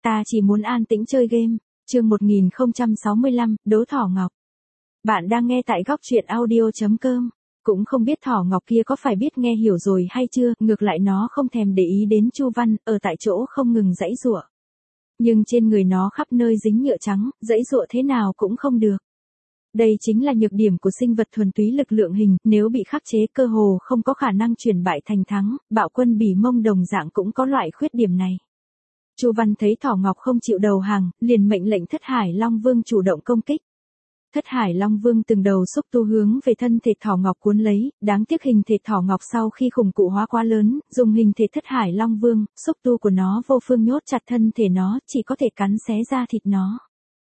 ta chỉ muốn an tĩnh chơi game. Chương 1065, Đố Thỏ Ngọc. Bạn đang nghe tại góc truyện audio.com. Cũng không biết Thỏ Ngọc kia có phải biết nghe hiểu rồi hay chưa, ngược lại nó không thèm để ý đến Chu Văn, ở tại chỗ không ngừng giãy giụa. Nhưng trên người nó khắp nơi dính nhựa trắng, giãy giụa thế nào cũng không được. Đây chính là nhược điểm của sinh vật thuần túy lực lượng hình, nếu bị khắc chế cơ hồ không có khả năng chuyển bại thành thắng, Bạo Quân Bỉ Mông đồng dạng cũng có loại khuyết điểm này. Chu Văn thấy Thỏ Ngọc không chịu đầu hàng, liền mệnh lệnh Thất Hải Long Vương chủ động công kích. Thất Hải Long Vương từng đầu xúc tu hướng về thân thể Thỏ Ngọc cuốn lấy, đáng tiếc hình thể Thỏ Ngọc sau khi khủng cụ hóa quá lớn, dùng hình thể Thất Hải Long Vương, xúc tu của nó vô phương nhốt chặt thân thể nó, chỉ có thể cắn xé da thịt nó.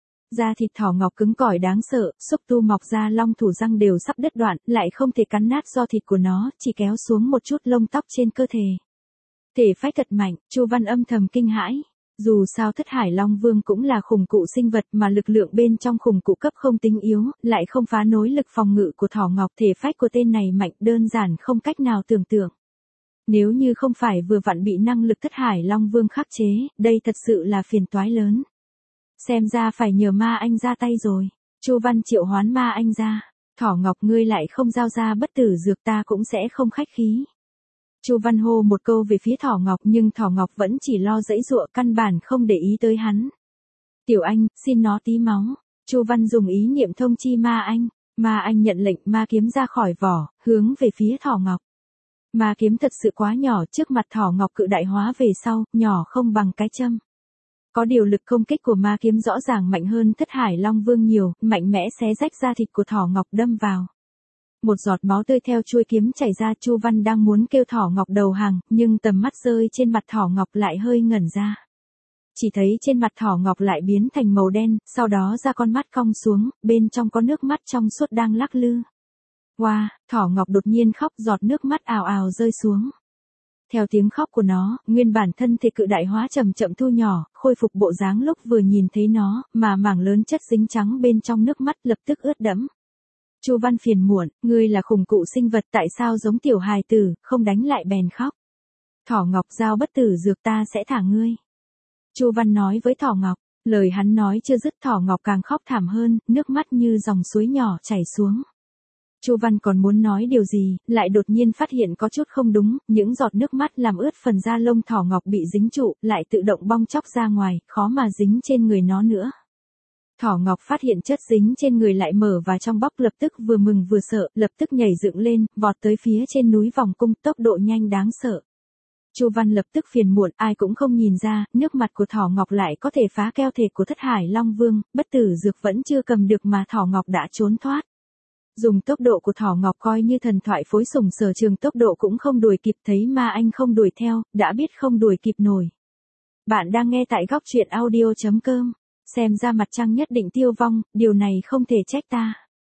Da thịt Thỏ Ngọc cứng cỏi đáng sợ, xúc tu mọc ra long thủ răng đều sắp đứt đoạn, lại không thể cắn nát do thịt của nó, chỉ kéo xuống một chút lông tóc trên cơ thể. Thể phách thật mạnh, Chu Văn âm thầm kinh hãi. Dù sao Thất Hải Long Vương cũng là khủng cụ sinh vật mà lực lượng bên trong khủng cụ cấp không tính yếu, lại không phá nối lực phòng ngự của Thỏ Ngọc, thể phách của tên này mạnh đơn giản không cách nào tưởng tượng. Nếu như không phải vừa vặn bị năng lực Thất Hải Long Vương khắc chế, đây thật sự là phiền toái lớn. Xem ra phải nhờ Ma Anh ra tay rồi. Chu Văn triệu hoán Ma Anh ra. Thỏ Ngọc ngươi lại không giao ra bất tử dược ta cũng sẽ không khách khí. Chu Văn hô một câu về phía Thỏ Ngọc nhưng Thỏ Ngọc vẫn chỉ lo giãy giụa căn bản không để ý tới hắn. Tiểu Anh, xin nó tí máu. Chu Văn dùng ý niệm thông chi Ma Anh. Ma Anh nhận lệnh ma kiếm ra khỏi vỏ, hướng về phía Thỏ Ngọc. Ma kiếm thật sự quá nhỏ trước mặt Thỏ Ngọc cự đại hóa về sau, nhỏ không bằng cái châm. Có điều lực công kích của ma kiếm rõ ràng mạnh hơn Thất Hải Long Vương nhiều, mạnh mẽ xé rách da thịt của Thỏ Ngọc đâm vào. Một giọt máu tươi theo chuôi kiếm chảy ra. Chu Văn đang muốn kêu Thỏ Ngọc đầu hàng, nhưng tầm mắt rơi trên mặt Thỏ Ngọc lại hơi ngẩn ra. Chỉ thấy trên mặt Thỏ Ngọc lại biến thành màu đen, sau đó ra con mắt cong xuống, bên trong có nước mắt trong suốt đang lắc lư. Wow, Thỏ Ngọc đột nhiên khóc, giọt nước mắt ào ào rơi xuống. Theo tiếng khóc của nó, nguyên bản thân thể cự đại hóa chậm chậm thu nhỏ, khôi phục bộ dáng lúc vừa nhìn thấy nó, mà mảng lớn chất dính trắng bên trong nước mắt lập tức ướt đẫm. Chu Văn phiền muộn, ngươi là khủng cụ sinh vật tại sao giống tiểu hài tử, không đánh lại bèn khóc. Thỏ Ngọc giao bất tử dược ta sẽ thả ngươi. Chu Văn nói với Thỏ Ngọc, lời hắn nói chưa dứt Thỏ Ngọc càng khóc thảm hơn, nước mắt như dòng suối nhỏ chảy xuống. Chu Văn còn muốn nói điều gì, lại đột nhiên phát hiện có chút không đúng, những giọt nước mắt làm ướt phần da lông Thỏ Ngọc bị dính trụ, lại tự động bong chóc ra ngoài, khó mà dính trên người nó nữa. Thỏ Ngọc phát hiện chất dính trên người lại mở và trong bóc, lập tức vừa mừng vừa sợ, lập tức nhảy dựng lên, vọt tới phía trên núi vòng cung, tốc độ nhanh đáng sợ. Chu Văn lập tức phiền muộn, ai cũng không nhìn ra, nước mặt của Thỏ Ngọc lại có thể phá keo thể của Thất Hải Long Vương, bất tử dược vẫn chưa cầm được mà Thỏ Ngọc đã trốn thoát. Dùng tốc độ của Thỏ Ngọc coi như thần thoại phối sủng Sở Trường, tốc độ cũng không đuổi kịp, thấy Ma Anh không đuổi theo, đã biết không đuổi kịp nổi. Bạn đang nghe tại góc truyện audio.com. Xem ra mặt trăng nhất định tiêu vong, điều này không thể trách ta.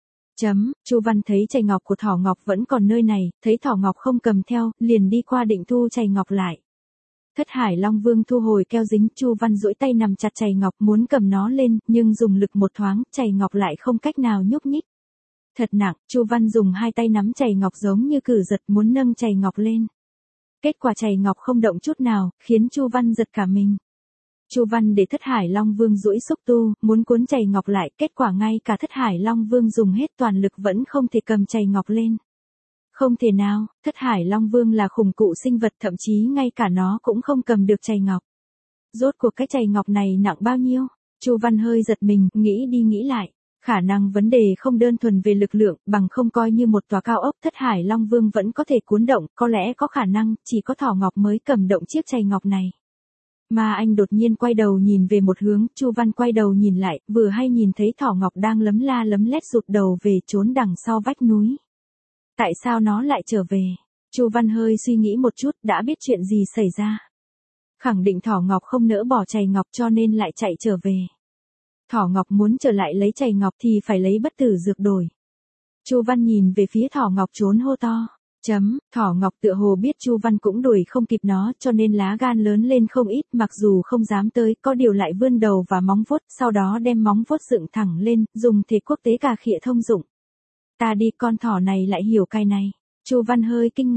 Chu Văn thấy chày ngọc của Thỏ Ngọc vẫn còn nơi này, thấy Thỏ Ngọc không cầm theo, liền đi qua định thu chày ngọc lại. Thất Hải Long Vương thu hồi keo dính, Chu Văn duỗi tay nằm chặt chày ngọc muốn cầm nó lên, nhưng dùng lực một thoáng, chày ngọc lại không cách nào nhúc nhích. Thật nặng, Chu Văn dùng hai tay nắm chày ngọc giống như cử giật muốn nâng chày ngọc lên. Kết quả chày ngọc không động chút nào, khiến Chu Văn giật cả mình. Chu Văn để Thất Hải Long Vương duỗi xúc tu, muốn cuốn chày ngọc lại, kết quả ngay cả Thất Hải Long Vương dùng hết toàn lực vẫn không thể cầm chày ngọc lên. Không thể nào, Thất Hải Long Vương là khủng cụ sinh vật, thậm chí ngay cả nó cũng không cầm được chày ngọc. Rốt cuộc cái chày ngọc này nặng bao nhiêu? Chu Văn hơi giật mình, nghĩ đi nghĩ lại. Khả năng vấn đề không đơn thuần về lực lượng, bằng không coi như một tòa cao ốc Thất Hải Long Vương vẫn có thể cuốn động, có lẽ có khả năng, chỉ có Thỏ Ngọc mới cầm động chiếc chày ngọc này. Ma Anh đột nhiên quay đầu nhìn về một hướng, Chu Văn quay đầu nhìn lại, vừa hay nhìn thấy Thỏ Ngọc đang lấm la lấm lét rụt đầu về trốn đằng sau vách núi. Tại sao nó lại trở về? Chu Văn hơi suy nghĩ một chút, đã biết chuyện gì xảy ra. Khẳng định Thỏ Ngọc không nỡ bỏ chày ngọc cho nên lại chạy trở về. Thỏ Ngọc muốn trở lại lấy chày ngọc thì phải lấy bất tử dược đổi. Chu Văn nhìn về phía Thỏ Ngọc trốn hô to. Thỏ Ngọc tựa hồ biết Chu Văn cũng đuổi không kịp nó cho nên lá gan lớn lên không ít, mặc dù không dám tới, có điều lại vươn đầu và móng vuốt, sau đó đem móng vuốt dựng thẳng lên, dùng thể quốc tế cà khịa thông dụng. Ta đi, con thỏ này lại hiểu cái này. Chu Văn hơi kinh ngạc.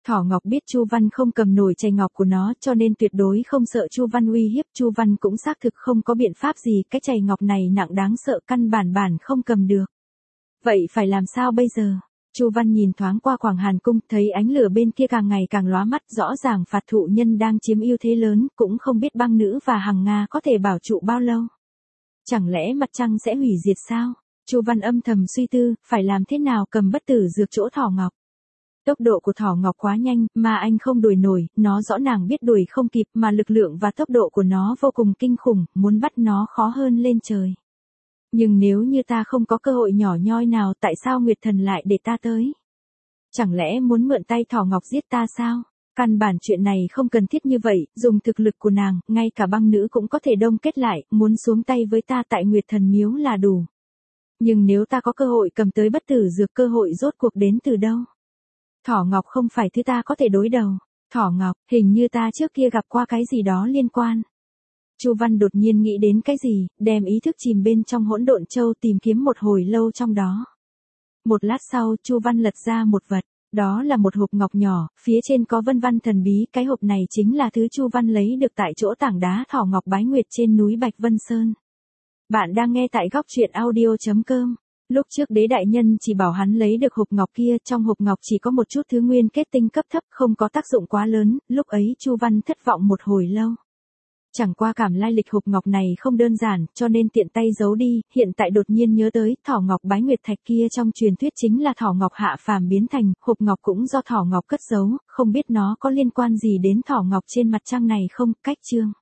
Thỏ Ngọc biết Chu Văn không cầm nổi chày ngọc của nó cho nên tuyệt đối không sợ Chu Văn uy hiếp. Chu Văn cũng xác thực không có biện pháp gì, cái chày ngọc này nặng đáng sợ, căn bản không cầm được. Vậy phải làm sao bây giờ? Chu Văn nhìn thoáng qua Quảng Hàn Cung, thấy ánh lửa bên kia càng ngày càng lóa mắt, rõ ràng phạt thụ nhân đang chiếm ưu thế lớn, cũng không biết băng nữ và Hằng Nga có thể bảo trụ bao lâu. Chẳng lẽ mặt trăng sẽ hủy diệt sao? Chu Văn âm thầm suy tư, phải làm thế nào cầm bất tử dược chỗ Thỏ Ngọc. Tốc độ của Thỏ Ngọc quá nhanh, mà anh không đuổi nổi, nó rõ ràng biết đuổi không kịp, mà lực lượng và tốc độ của nó vô cùng kinh khủng, muốn bắt nó khó hơn lên trời. Nhưng nếu như ta không có cơ hội nhỏ nhoi nào, tại sao Nguyệt Thần lại để ta tới? Chẳng lẽ muốn mượn tay Thỏ Ngọc giết ta sao? Căn bản chuyện này không cần thiết như vậy, dùng thực lực của nàng, ngay cả băng nữ cũng có thể đông kết lại, muốn xuống tay với ta tại Nguyệt Thần Miếu là đủ. Nhưng nếu ta có cơ hội cầm tới bất tử dược, cơ hội rốt cuộc đến từ đâu? Thỏ Ngọc không phải thứ ta có thể đối đầu. Thỏ Ngọc, hình như ta trước kia gặp qua cái gì đó liên quan. Chu Văn đột nhiên nghĩ đến cái gì, đem ý thức chìm bên trong hỗn độn châu tìm kiếm một hồi lâu trong đó. Một lát sau, Chu Văn lật ra một vật, đó là một hộp ngọc nhỏ, phía trên có vân văn thần bí, cái hộp này chính là thứ Chu Văn lấy được tại chỗ tảng đá Thỏ Ngọc bái nguyệt trên núi Bạch Vân Sơn. Bạn đang nghe tại góc truyện audio.com. Lúc trước Đế đại nhân chỉ bảo hắn lấy được hộp ngọc kia, trong hộp ngọc chỉ có một chút thứ nguyên kết tinh cấp thấp, không có tác dụng quá lớn, lúc ấy Chu Văn thất vọng một hồi lâu. Chẳng qua cảm lai lịch hộp ngọc này không đơn giản, cho nên tiện tay giấu đi, hiện tại đột nhiên nhớ tới, Thỏ Ngọc bái nguyệt thạch kia trong truyền thuyết chính là Thỏ Ngọc hạ phàm biến thành, hộp ngọc cũng do Thỏ Ngọc cất giấu, không biết nó có liên quan gì đến Thỏ Ngọc trên mặt trăng này không, cách chương.